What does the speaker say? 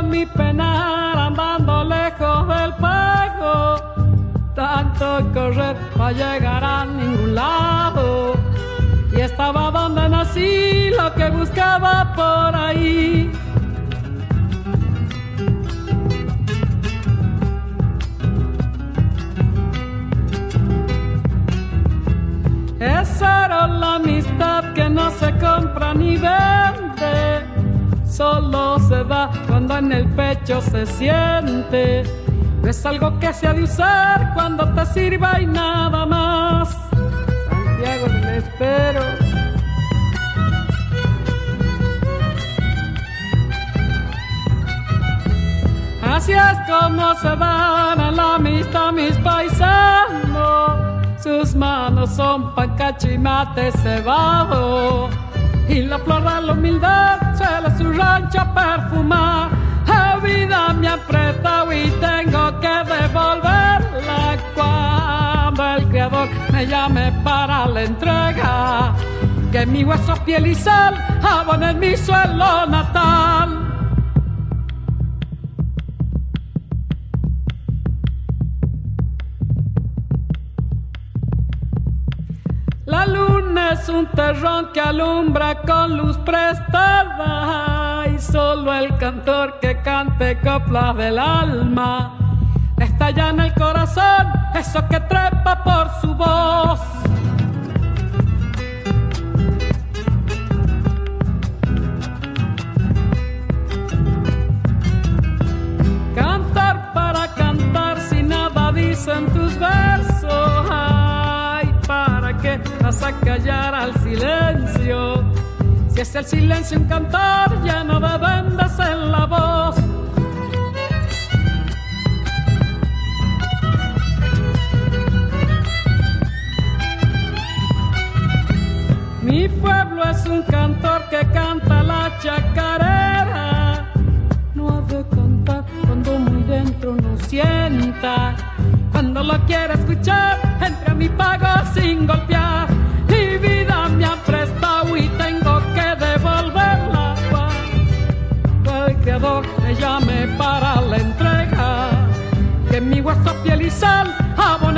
mi penar andando lejos del pago, tanto correr para llegar a ningún lado. Y estaba donde nací, lo que buscaba por ahí. Esa era la amistad que no se compra ni vende, solo se da cuando en el pecho se siente. No es algo que se ha de usar cuando te sirva y nada más. Santiago del Estero. Así es como se dan a la amistad mis paisanos. Sus manos son pan, cacho y mate cebado, y la flor de la humildad suele su rancho perfumar. La vida me ha apretado y tengo que devolverla cuando el Creador me llame para la entrega. Que mi hueso, piel y sal abonen mi suelo natal. La luna es un terrón que alumbra con luz prestada, y solo el cantor que cante coplas del alma estalla en el corazón eso que trepa por su voz. Cantar para cantar, si nada dicen tus versos, ay, ¿para qué vas a callar al silencio? Si es el silencio un cantar lleno de vendas en la voz. Mi pueblo es un cantor que canta la chacarera. No ha de cantar cuando muy dentro no sienta. Cuando lo quiera escuchar, entre a mi pago sin golpear. Mi vida me ha prestado y tengo que devolverla cuando el Creador me llame para la entrega. Que mi hueso, piel y sal